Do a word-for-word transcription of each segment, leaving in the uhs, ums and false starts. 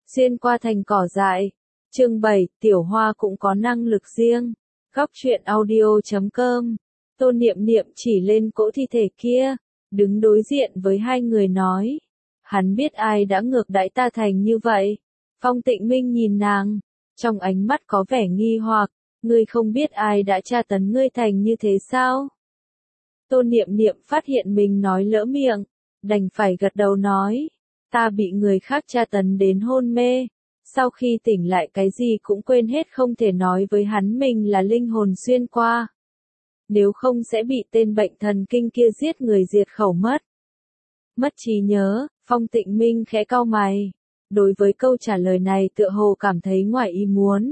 Xuyên qua thành cỏ dại. Chương bảy, Tiểu Hoa cũng có năng lực riêng. Góc truyện audio chấm com. Tôn Niệm Niệm chỉ lên cỗ thi thể kia, đứng đối diện với hai người nói. Hắn biết ai đã ngược đãi ta thành như vậy. Phong Tịnh Minh nhìn nàng, trong ánh mắt có vẻ nghi hoặc, ngươi không biết ai đã tra tấn ngươi thành như thế sao? Tôn Niệm Niệm phát hiện mình nói lỡ miệng, đành phải gật đầu nói, ta bị người khác tra tấn đến hôn mê, sau khi tỉnh lại cái gì cũng quên hết, không thể nói với hắn mình là linh hồn xuyên qua. Nếu không sẽ bị tên bệnh thần kinh kia giết người diệt khẩu mất. Mất trí nhớ, Phong Tịnh Minh khẽ cau mày. Đối với câu trả lời này tựa hồ cảm thấy ngoài ý muốn.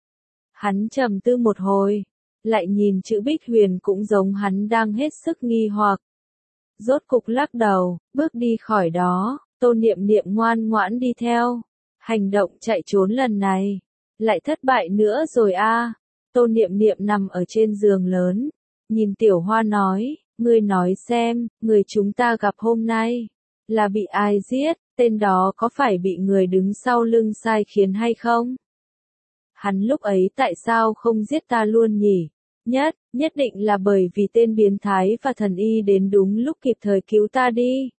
Hắn trầm tư một hồi, lại nhìn chữ Bích Huyền cũng giống hắn đang hết sức nghi hoặc. Rốt cục lắc đầu, bước đi khỏi đó, Tôn Niệm Niệm ngoan ngoãn đi theo. Hành động chạy trốn lần này, lại thất bại nữa rồi a. À. Tôn Niệm Niệm nằm ở trên giường lớn, nhìn Tiểu Hoa nói, ngươi nói xem, người chúng ta gặp hôm nay, là bị ai giết, tên đó có phải bị người đứng sau lưng sai khiến hay không? Hắn lúc ấy tại sao không giết ta luôn nhỉ? Nhất, nhất định là bởi vì tên biến thái và thần y đến đúng lúc kịp thời cứu ta đi.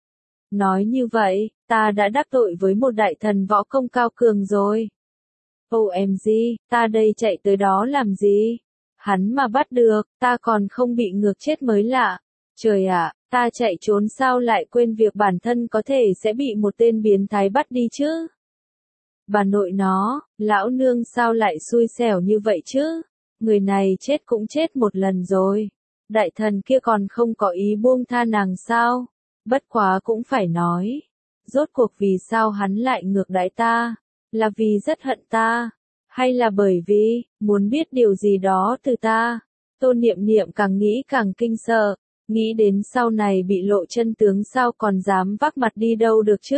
Nói như vậy, ta đã đắc tội với một đại thần võ công cao cường rồi. ô em giê, ta đây chạy tới đó làm gì? Hắn mà bắt được, ta còn không bị ngược chết mới lạ. Trời ạ, ta chạy trốn sao lại quên việc bản thân có thể sẽ bị một tên biến thái bắt đi chứ? Bà nội nó, lão nương sao lại xui xẻo như vậy chứ? Người này chết cũng chết một lần rồi. Đại thần kia còn không có ý buông tha nàng sao? Bất quá cũng phải nói. Rốt cuộc vì sao hắn lại ngược đãi ta? Là vì rất hận ta? Hay là bởi vì, muốn biết điều gì đó từ ta? Tôn Niệm Niệm càng nghĩ càng kinh sợ. Nghĩ đến sau này bị lộ chân tướng sao còn dám vác mặt đi đâu được chứ?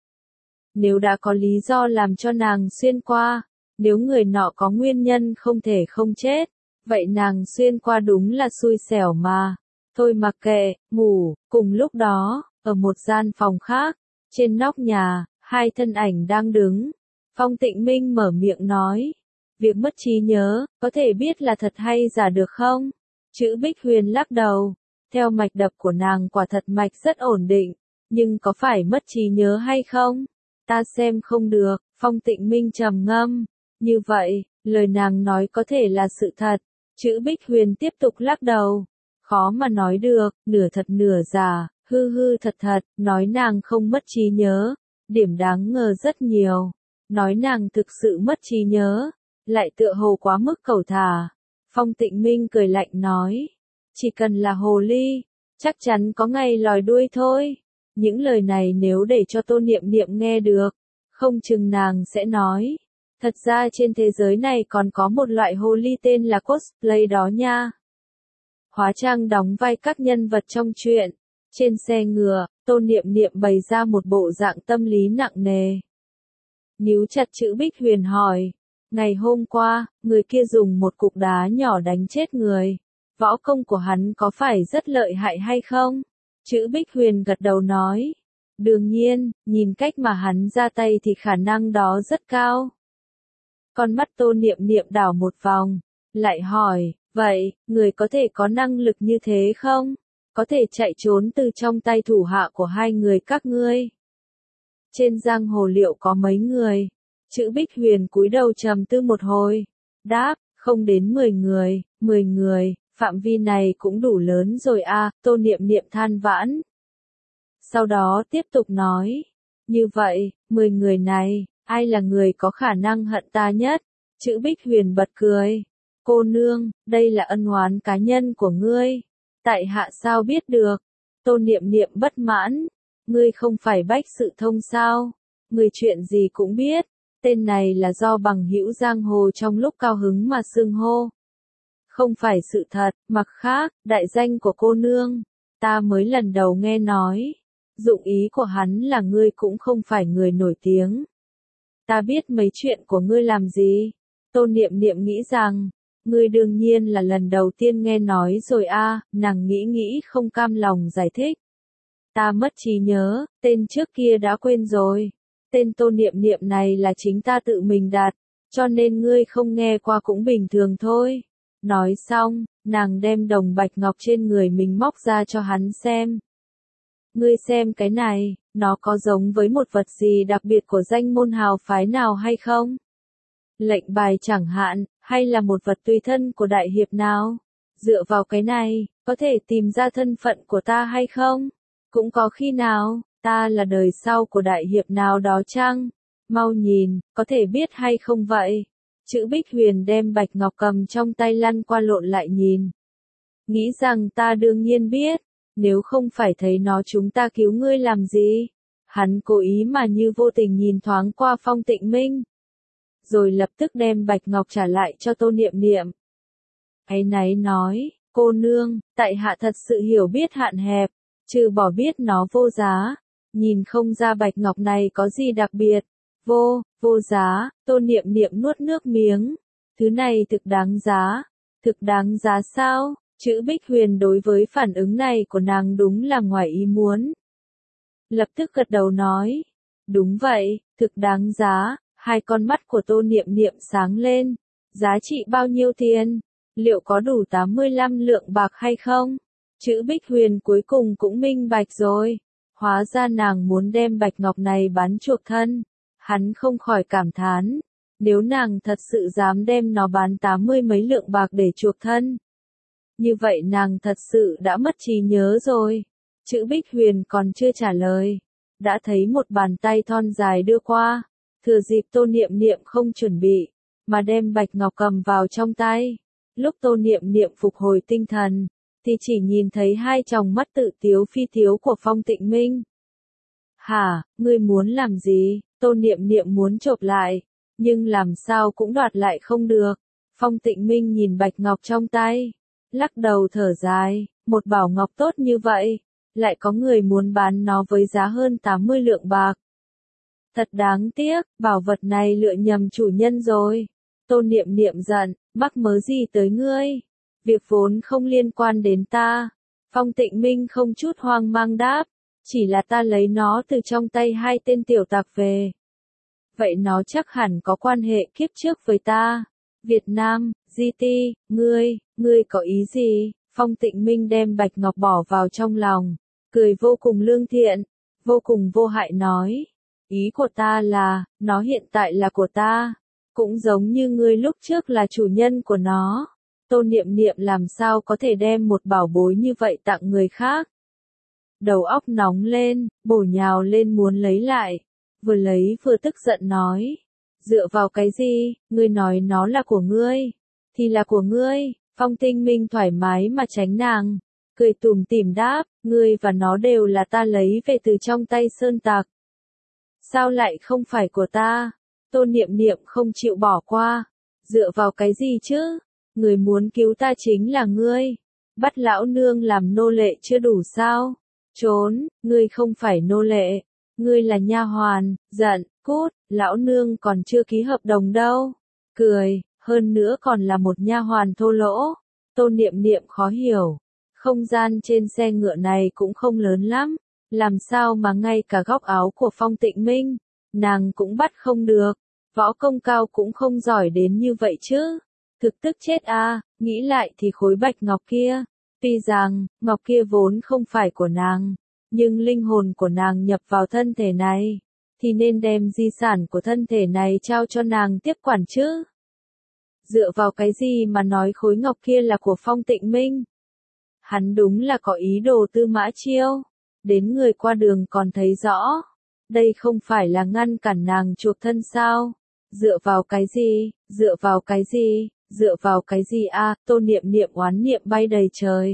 Nếu đã có lý do làm cho nàng xuyên qua, nếu người nọ có nguyên nhân không thể không chết, vậy nàng xuyên qua đúng là xui xẻo mà. Thôi mặc kệ, ngủ. Cùng lúc đó, ở một gian phòng khác, trên nóc nhà, hai thân ảnh đang đứng. Phong Tịnh Minh mở miệng nói, việc mất trí nhớ, có thể biết là thật hay giả được không? Chữ Bích Huyền lắc đầu. Theo mạch đập của nàng quả thật mạch rất ổn định, nhưng có phải mất trí nhớ hay không? Ta xem không được. Phong Tịnh Minh trầm ngâm. Như vậy, lời nàng nói có thể là sự thật. Chữ Bích Huyền tiếp tục lắc đầu. Khó mà nói được, nửa thật nửa giả, hư hư thật thật, nói nàng không mất trí nhớ, điểm đáng ngờ rất nhiều. Nói nàng thực sự mất trí nhớ, lại tựa hồ quá mức cẩu thả. Phong Tịnh Minh cười lạnh nói. Chỉ cần là hồ ly, chắc chắn có ngày lòi đuôi thôi. Những lời này nếu để cho Tôn Niệm Niệm nghe được, không chừng nàng sẽ nói. Thật ra trên thế giới này còn có một loại hồ ly tên là cosplay đó nha. Hóa trang đóng vai các nhân vật trong truyện. Trên xe ngựa, Tôn Niệm Niệm bày ra một bộ dạng tâm lý nặng nề. Níu chặt chữ Bích Huyền hỏi. Ngày hôm qua, người kia dùng một cục đá nhỏ đánh chết người. Võ công của hắn có phải rất lợi hại hay không? Chữ Bích Huyền gật đầu nói. Đương nhiên, nhìn cách mà hắn ra tay thì khả năng đó rất cao. Con mắt Tôn Niệm Niệm đảo một vòng, lại hỏi, vậy, người có thể có năng lực như thế không? Có thể chạy trốn từ trong tay thủ hạ của hai người các ngươi? Trên giang hồ liệu có mấy người? Chữ Bích Huyền cúi đầu trầm tư một hồi. Đáp, không đến mười người, mười người. Phạm vi này cũng đủ lớn rồi a. À, Tôn Niệm Niệm than vãn. Sau đó tiếp tục nói. Như vậy, mười người này, ai là người có khả năng hận ta nhất? Chữ Bích Huyền bật cười. Cô nương, đây là ân oán cá nhân của ngươi. Tại hạ sao biết được? Tôn Niệm Niệm bất mãn. Ngươi không phải Bách Sự Thông sao? Ngươi chuyện gì cũng biết. Tên này là do bằng hữu giang hồ trong lúc cao hứng mà xưng hô. Không phải sự thật, mặt khác, đại danh của cô nương, ta mới lần đầu nghe nói. Dụng ý của hắn là ngươi cũng không phải người nổi tiếng. Ta biết mấy chuyện của ngươi làm gì? Tôn Niệm Niệm nghĩ rằng, ngươi đương nhiên là lần đầu tiên nghe nói rồi a. À, nàng nghĩ nghĩ không cam lòng giải thích. Ta mất trí nhớ, tên trước kia đã quên rồi. tên Tô Niệm Niệm này là chính ta tự mình đặt, cho nên ngươi không nghe qua cũng bình thường thôi. Nói xong, nàng đem đồng bạch ngọc trên người mình móc ra cho hắn xem. Ngươi xem cái này, nó có giống với một vật gì đặc biệt của danh môn hào phái nào hay không? Lệnh bài chẳng hạn, hay là một vật tùy thân của đại hiệp nào? Dựa vào cái này, có thể tìm ra thân phận của ta hay không? Cũng có khi nào, ta là đời sau của đại hiệp nào đó chăng? Mau nhìn, có thể biết hay không vậy? Chữ Bích Huyền đem bạch ngọc cầm trong tay lăn qua lộn lại nhìn. Nghĩ rằng ta đương nhiên biết, nếu không phải thấy nó chúng ta cứu ngươi làm gì? Hắn cố ý mà như vô tình nhìn thoáng qua Phong Tịnh Minh. Rồi lập tức đem bạch ngọc trả lại cho Tô Niệm Niệm. Áy náy nói, cô nương, tại hạ thật sự hiểu biết hạn hẹp, trừ bỏ biết nó vô giá, nhìn không ra bạch ngọc này có gì đặc biệt. Vô, vô giá, Tô Niệm Niệm nuốt nước miếng. Thứ này thực đáng giá. Thực đáng giá sao? Chữ Bích Huyền đối với phản ứng này của nàng đúng là ngoài ý muốn. Lập tức gật đầu nói. Đúng vậy, thực đáng giá. Hai con mắt của Tô Niệm Niệm sáng lên. Giá trị bao nhiêu tiền? Liệu có đủ tám mươi lăm lượng bạc hay không? Chữ Bích Huyền cuối cùng cũng minh bạch rồi. Hóa ra nàng muốn đem bạch ngọc này bán chuộc thân. Hắn không khỏi cảm thán, nếu nàng thật sự dám đem nó bán tám mươi mấy lượng bạc để chuộc thân. Như vậy nàng thật sự đã mất trí nhớ rồi. Chữ Bích Huyền còn chưa trả lời. Đã thấy một bàn tay thon dài đưa qua. Thừa dịp Tô Niệm Niệm không chuẩn bị, mà đem bạch ngọc cầm vào trong tay. Lúc Tô Niệm Niệm phục hồi tinh thần, thì chỉ nhìn thấy hai tròng mắt tự tiếu phi tiếu của Phong Tịnh Minh. Hả, ngươi muốn làm gì? Tô Niệm Niệm muốn chộp lại, nhưng làm sao cũng đoạt lại không được. Phong Tịnh Minh nhìn bạch ngọc trong tay, lắc đầu thở dài, một bảo ngọc tốt như vậy, lại có người muốn bán nó với giá hơn tám mươi lượng bạc. Thật đáng tiếc, bảo vật này lựa nhầm chủ nhân rồi. Tô Niệm Niệm giận, mắc mớ gì tới ngươi? Việc vốn không liên quan đến ta. Phong Tịnh Minh không chút hoang mang đáp. Chỉ là ta lấy nó từ trong tay hai tên tiểu tặc về. Vậy nó chắc hẳn có quan hệ kiếp trước với ta. Việt Nam, giê tê, ngươi, ngươi có ý gì? Phong Tịnh Minh đem bạch ngọc bỏ vào trong lòng, cười vô cùng lương thiện, vô cùng vô hại nói. Ý của ta là, nó hiện tại là của ta, cũng giống như ngươi lúc trước là chủ nhân của nó. Tô Niệm Niệm làm sao có thể đem một bảo bối như vậy tặng người khác? Đầu óc nóng lên, bổ nhào lên muốn lấy lại, vừa lấy vừa tức giận nói. Dựa vào cái gì, ngươi nói nó là của ngươi, thì là của ngươi. Phong Tinh Minh thoải mái mà tránh nàng, cười tủm tỉm đáp, ngươi và nó đều là ta lấy về từ trong tay sơn tặc. Sao lại không phải của ta? Tô Niệm Niệm không chịu bỏ qua. Dựa vào cái gì chứ? Người muốn cứu ta chính là ngươi. Bắt lão nương làm nô lệ chưa đủ sao? Trốn, ngươi không phải nô lệ, ngươi là nha hoàn. Giận, cút, lão nương còn chưa ký hợp đồng đâu. Cười, hơn nữa còn là một nha hoàn thô lỗ. Tô Niệm Niệm khó hiểu, không gian trên xe ngựa này cũng không lớn lắm, làm sao mà ngay cả góc áo của Phong Tịnh Minh, nàng cũng bắt không được, võ công cao cũng không giỏi đến như vậy chứ. Thực tức chết a, nghĩ lại thì khối bạch ngọc kia, tuy rằng, ngọc kia vốn không phải của nàng, nhưng linh hồn của nàng nhập vào thân thể này, thì nên đem di sản của thân thể này trao cho nàng tiếp quản chứ. Dựa vào cái gì mà nói khối ngọc kia là của Phong Tịnh Minh? Hắn đúng là có ý đồ tư mã chiêu, đến người qua đường còn thấy rõ. Đây không phải là ngăn cản nàng chuộc thân sao? Dựa vào cái gì, dựa vào cái gì, dựa vào cái gì a? À, Tô Niệm Niệm oán niệm bay đầy trời.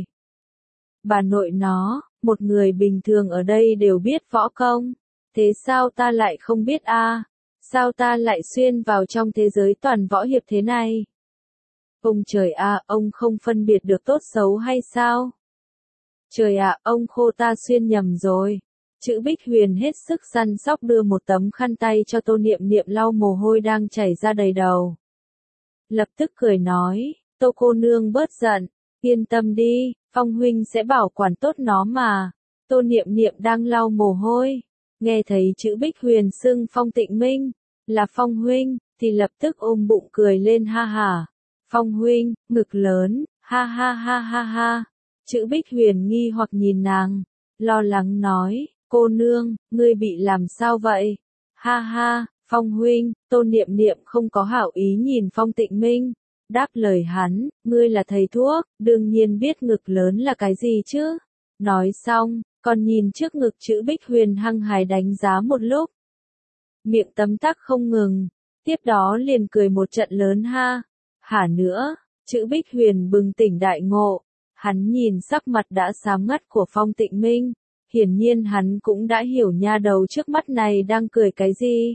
Bà nội nó, một người bình thường ở đây đều biết võ công, thế sao ta lại không biết a? À? Sao ta lại xuyên vào trong thế giới toàn võ hiệp thế này? Ông trời a, à, ông không phân biệt được tốt xấu hay sao? Trời ạ, à, ông khô ta xuyên nhầm rồi. Chữ Bích Huyền hết sức săn sóc đưa một tấm khăn tay cho Tô Niệm Niệm lau mồ hôi đang chảy ra đầy đầu. Lập tức cười nói, Tô cô nương bớt giận, yên tâm đi, Phong huynh sẽ bảo quản tốt nó mà. Tô Niệm Niệm đang lau mồ hôi, Nghe thấy chữ Bích Huyền xưng Phong Tịnh Minh là Phong huynh, thì lập tức ôm bụng cười lên ha hả. Phong huynh, ngực lớn, ha ha ha ha ha. Chữ Bích Huyền nghi hoặc nhìn nàng, lo lắng nói, cô nương, ngươi bị làm sao vậy? Ha ha, Phong huynh, Tôn Niệm Niệm không có hảo ý nhìn Phong Tịnh Minh, đáp lời hắn, ngươi là thầy thuốc, đương nhiên biết ngực lớn là cái gì chứ. Nói xong, còn nhìn trước ngực chữ Bích Huyền hăng hái đánh giá một lúc. Miệng tấm tắc không ngừng, tiếp đó liền cười một trận lớn ha. Hả nữa, chữ Bích Huyền bừng tỉnh đại ngộ, hắn nhìn sắc mặt đã xám ngắt của Phong Tịnh Minh, hiển nhiên hắn cũng đã hiểu nha đầu trước mắt này đang cười cái gì.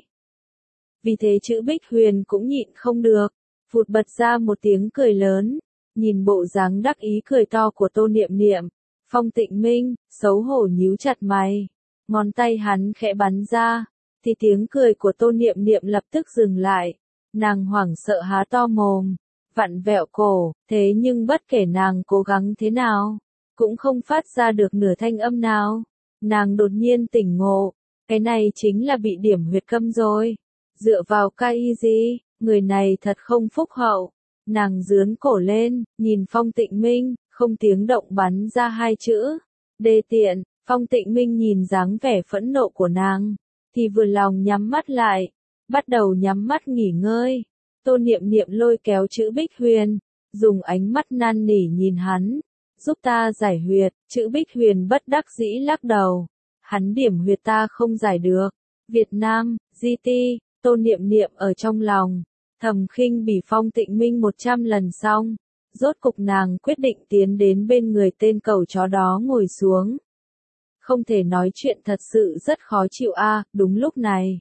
Vì thế chữ Bích Huyền cũng nhịn không được, phụt bật ra một tiếng cười lớn, nhìn bộ dáng đắc ý cười to của Tô Niệm Niệm. Phong Tịnh Minh, xấu hổ nhíu chặt mày, ngón tay hắn khẽ bắn ra, thì tiếng cười của Tô Niệm Niệm lập tức dừng lại, nàng hoảng sợ há to mồm, vặn vẹo cổ, thế nhưng bất kể nàng cố gắng thế nào, cũng không phát ra được nửa thanh âm nào. Nàng đột nhiên tỉnh ngộ, cái này chính là bị điểm huyệt câm rồi. Dựa vào cái y gì, người này thật không phúc hậu. Nàng dướn cổ lên, nhìn Phong Tịnh Minh, không tiếng động bắn ra hai chữ. Đê tiện. Phong Tịnh Minh nhìn dáng vẻ phẫn nộ của nàng, thì vừa lòng nhắm mắt lại, bắt đầu nhắm mắt nghỉ ngơi. Tô Niệm Niệm lôi kéo chữ Bích Huyền, dùng ánh mắt năn nỉ nhìn hắn, giúp ta giải huyệt. Chữ Bích Huyền bất đắc dĩ lắc đầu, hắn điểm huyệt ta không giải được. Việt Nam, giê tê, Tô Niệm Niệm ở trong lòng thầm khinh bỉ Phong Tịnh Minh một trăm lần xong, rốt cục nàng quyết định tiến đến bên người tên cẩu chó đó ngồi xuống. Không thể nói chuyện thật sự rất khó chịu a. À, đúng lúc này,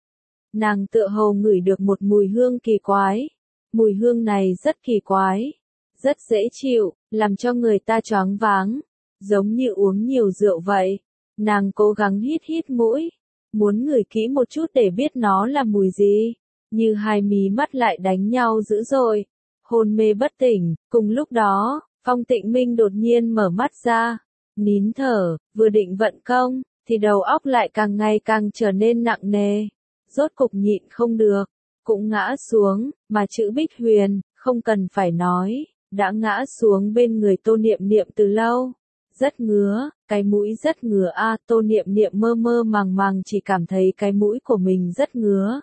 nàng tựa hồ ngửi được một mùi hương kỳ quái. Mùi hương này rất kỳ quái, rất dễ chịu, làm cho người ta choáng váng, giống như uống nhiều rượu vậy. Nàng cố gắng hít hít mũi, muốn ngửi kỹ một chút để biết nó là mùi gì, như hai mí mắt lại đánh nhau dữ dội, hôn mê bất tỉnh. Cùng lúc đó, Phong Tịnh Minh đột nhiên mở mắt ra, nín thở, vừa định vận công, thì đầu óc lại càng ngày càng trở nên nặng nề, rốt cục nhịn không được, cũng ngã xuống, mà chữ Bích Huyền, không cần phải nói, đã ngã xuống bên người Tô Niệm Niệm từ lâu. Rất ngứa, cái mũi rất ngứa a. À, Tô Niệm Niệm mơ mơ màng màng chỉ cảm thấy cái mũi của mình rất ngứa.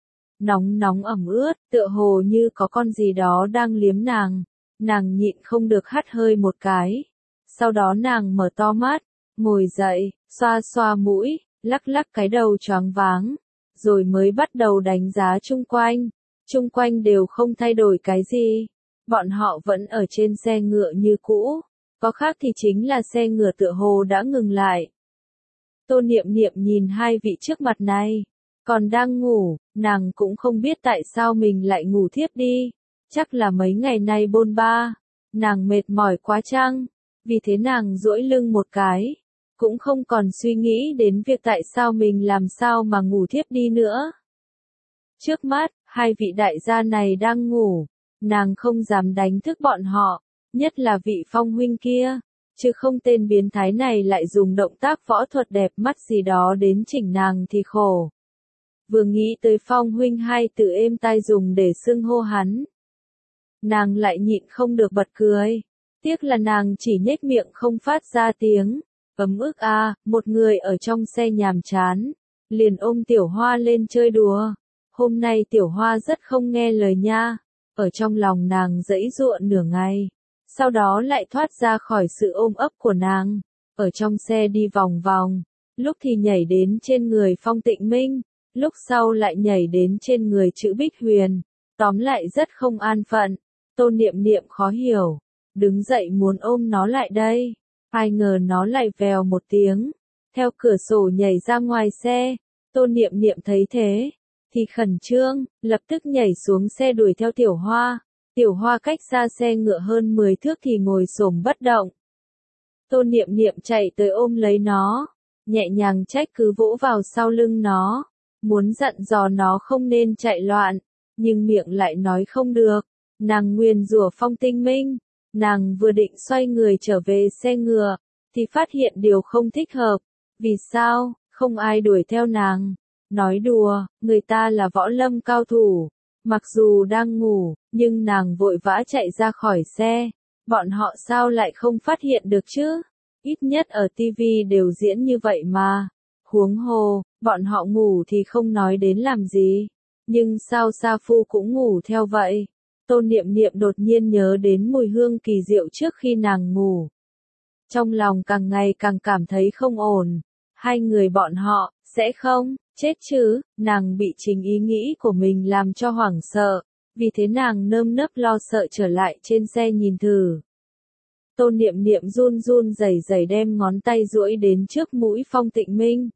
Nóng nóng ẩm ướt, tựa hồ như có con gì đó đang liếm nàng. Nàng nhịn không được hắt hơi một cái. Sau đó nàng mở to mắt, ngồi dậy, xoa xoa mũi, lắc lắc cái đầu choáng váng, rồi mới bắt đầu đánh giá chung quanh. Chung quanh đều không thay đổi cái gì. Bọn họ vẫn ở trên xe ngựa như cũ. Có khác thì chính là xe ngựa tựa hồ đã ngừng lại. Tô Niệm Niệm nhìn hai vị trước mặt này, còn đang ngủ, nàng cũng không biết tại sao mình lại ngủ thiếp đi. Chắc là mấy ngày nay bôn ba, nàng mệt mỏi quá chăng? Vì thế nàng duỗi lưng một cái, cũng không còn suy nghĩ đến việc tại sao mình làm sao mà ngủ thiếp đi nữa. Trước mắt, hai vị đại gia này đang ngủ, nàng không dám đánh thức bọn họ. Nhất là vị Phong huynh kia, chứ không tên biến thái này lại dùng động tác võ thuật đẹp mắt gì đó đến chỉnh nàng thì khổ. Vừa nghĩ tới Phong huynh hai từ êm tai dùng để xưng hô hắn, nàng lại nhịn không được bật cười. Tiếc là nàng chỉ nhếch miệng không phát ra tiếng. Ấm ức a, à, một người ở trong xe nhàm chán, liền ôm Tiểu Hoa lên chơi đùa. Hôm nay Tiểu Hoa rất không nghe lời nha. Ở trong lòng nàng giãy giụa nửa ngày, sau đó lại thoát ra khỏi sự ôm ấp của nàng, ở trong xe đi vòng vòng, lúc thì nhảy đến trên người Phong Tịnh Minh, lúc sau lại nhảy đến trên người chữ Bích Huyền, tóm lại rất không an phận. Tô Niệm Niệm khó hiểu, đứng dậy muốn ôm nó lại đây, ai ngờ nó lại vèo một tiếng, theo cửa sổ nhảy ra ngoài xe. Tô Niệm Niệm thấy thế, thì khẩn trương, lập tức nhảy xuống xe đuổi theo Tiểu Hoa. Tiểu Hoa cách xa xe ngựa hơn mười thước thì ngồi xổm bất động. Tô Niệm Niệm chạy tới ôm lấy nó, nhẹ nhàng trách cứ vỗ vào sau lưng nó, muốn dặn dò nó không nên chạy loạn, nhưng miệng lại nói không được. Nàng nguyền rủa Phong Tịnh Minh, nàng vừa định xoay người trở về xe ngựa, thì phát hiện điều không thích hợp. Vì sao? không ai đuổi theo nàng. Nói đùa, người ta là võ lâm cao thủ. Mặc dù đang ngủ, nhưng nàng vội vã chạy ra khỏi xe. Bọn họ sao lại không phát hiện được chứ? Ít nhất ở ti vi đều diễn như vậy mà. Huống hồ, bọn họ ngủ thì không nói đến làm gì. Nhưng sao Sa Phu cũng ngủ theo vậy? Tôn Niệm Niệm đột nhiên nhớ đến mùi hương kỳ diệu trước khi nàng ngủ. Trong lòng càng ngày càng cảm thấy không ổn. Hai người bọn họ, sẽ không, chết chứ, nàng bị chính ý nghĩ của mình làm cho hoảng sợ. Vì thế nàng nơm nớp lo sợ trở lại trên xe nhìn thử. Tôn Niệm Niệm run run rẩy rẩy đem ngón tay duỗi đến trước mũi Phong Tịnh Minh.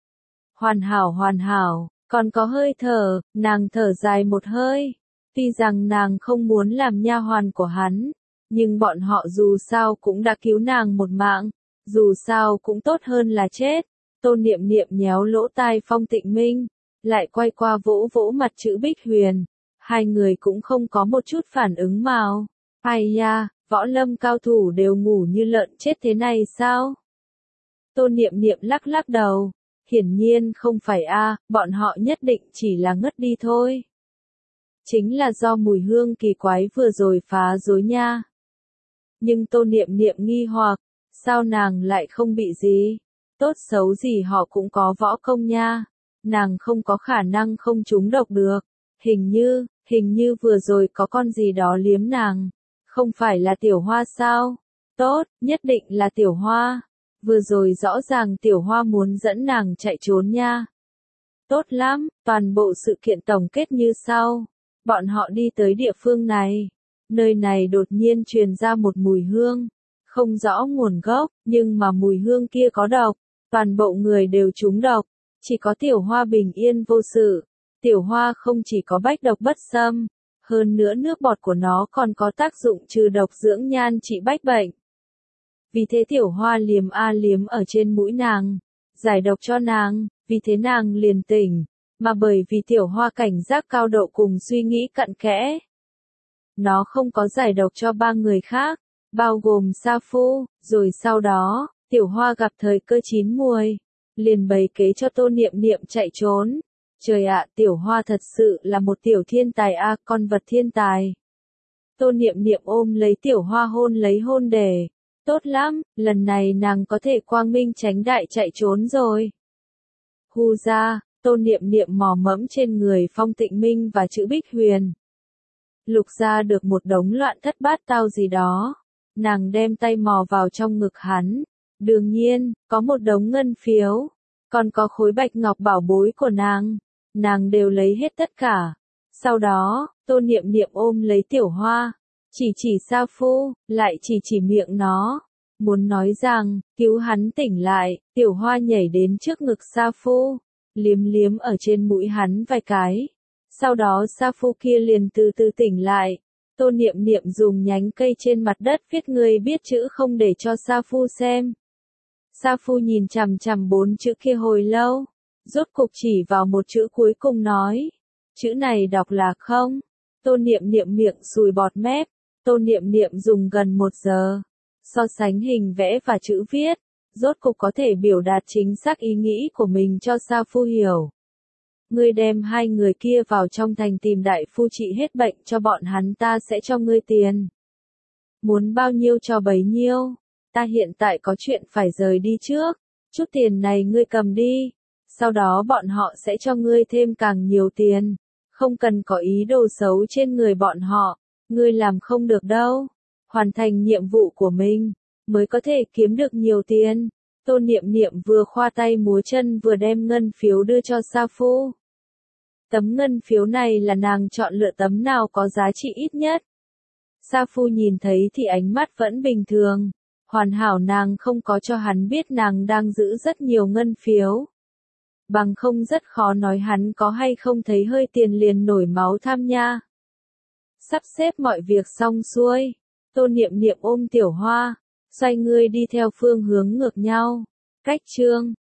Hoàn hảo hoàn hảo, còn có hơi thở, nàng thở dài một hơi. Tuy rằng nàng không muốn làm nha hoàn của hắn, nhưng bọn họ dù sao cũng đã cứu nàng một mạng, dù sao cũng tốt hơn là chết. Tôn Niệm Niệm nhéo lỗ tai Phong Tịnh Minh, lại quay qua vỗ vỗ mặt chữ Bích Huyền. Hai người cũng không có một chút phản ứng nào. Ai nha, võ lâm cao thủ đều ngủ như lợn chết thế này sao? Tôn Niệm Niệm lắc lắc đầu. Hiển nhiên không phải a, bọn họ nhất định chỉ là ngất đi thôi. Chính là do mùi hương kỳ quái vừa rồi phá rối nha. Nhưng Tôn Niệm Niệm nghi hoặc, sao nàng lại không bị gì? Tốt xấu gì họ cũng có võ công nha. Nàng không có khả năng không trúng độc được. Hình như, hình như vừa rồi có con gì đó liếm nàng. Không phải là Tiểu Hoa sao? Tốt, nhất định là Tiểu Hoa. Vừa rồi rõ ràng Tiểu Hoa muốn dẫn nàng chạy trốn nha. Tốt lắm, toàn bộ sự kiện tổng kết như sau. Bọn họ đi tới địa phương này. Nơi này đột nhiên truyền ra một mùi hương. Không rõ nguồn gốc, nhưng mà mùi hương kia có độc. Toàn bộ người đều trúng độc. Chỉ có Tiểu Hoa bình yên vô sự. Tiểu Hoa không chỉ có bách độc bất xâm. Hơn nữa nước bọt của nó còn có tác dụng trừ độc dưỡng nhan trị bách bệnh. Vì thế Tiểu Hoa liếm a liếm ở trên mũi nàng, giải độc cho nàng, vì thế nàng liền tỉnh, mà bởi vì Tiểu Hoa cảnh giác cao độ cùng suy nghĩ cặn kẽ. Nó không có giải độc cho ba người khác, bao gồm Sa Phu, rồi sau đó, Tiểu Hoa gặp thời cơ chín muồi, liền bày kế cho Tôn Niệm Niệm chạy trốn. Trời ạ, Tiểu Hoa thật sự là một tiểu thiên tài a, con vật thiên tài. Tôn Niệm Niệm ôm lấy Tiểu Hoa hôn lấy hôn để. Tốt lắm, lần này nàng có thể quang minh tránh đại chạy trốn rồi. Hu ra, Tôn Niệm Niệm mò mẫm trên người Phong Tịnh Minh và chữ Bích Huyền. Lục ra được một đống loạn thất bát tao gì đó. Nàng đem tay mò vào trong ngực hắn. Đương nhiên, có một đống ngân phiếu. Còn có khối bạch ngọc bảo bối của nàng. Nàng đều lấy hết tất cả. Sau đó, Tôn Niệm Niệm ôm lấy Tiểu Hoa. Chỉ chỉ Sa Phu, lại chỉ chỉ miệng nó. Muốn nói rằng, cứu hắn tỉnh lại, Tiểu Hoa nhảy đến trước ngực Sa Phu. Liếm liếm ở trên mũi hắn vài cái. Sau đó Sa Phu kia liền từ từ tỉnh lại. Tôn Niệm Niệm dùng nhánh cây trên mặt đất viết người biết chữ không để cho Sa Phu xem. Sa Phu nhìn chằm chằm bốn chữ kia hồi lâu. Rốt cục chỉ vào một chữ cuối cùng nói. Chữ này đọc là không. Tôn Niệm Niệm miệng sùi bọt mép. Tôn Niệm Niệm dùng gần một giờ. So sánh hình vẽ và chữ viết. Rốt cục có thể biểu đạt chính xác ý nghĩ của mình cho Sa Phu hiểu. Ngươi đem hai người kia vào trong thành tìm đại phu trị hết bệnh cho bọn hắn, ta sẽ cho ngươi tiền. Muốn bao nhiêu cho bấy nhiêu. Ta hiện tại có chuyện phải rời đi trước. Chút tiền này ngươi cầm đi. Sau đó bọn họ sẽ cho ngươi thêm càng nhiều tiền. Không cần có ý đồ xấu trên người bọn họ. Ngươi làm không được đâu. Hoàn thành nhiệm vụ của mình, mới có thể kiếm được nhiều tiền. Tôn Niệm Niệm vừa khoa tay múa chân vừa đem ngân phiếu đưa cho Sa Phu. Tấm ngân phiếu này là nàng chọn lựa tấm nào có giá trị ít nhất. Sa Phu nhìn thấy thì ánh mắt vẫn bình thường. Hoàn hảo nàng không có cho hắn biết nàng đang giữ rất nhiều ngân phiếu. Bằng không rất khó nói hắn có hay không thấy hơi tiền liền nổi máu tham nha. Sắp xếp mọi việc xong xuôi. Tôn Niệm Niệm ôm Tiểu Hoa. Xoay người đi theo phương hướng ngược nhau. Cách chương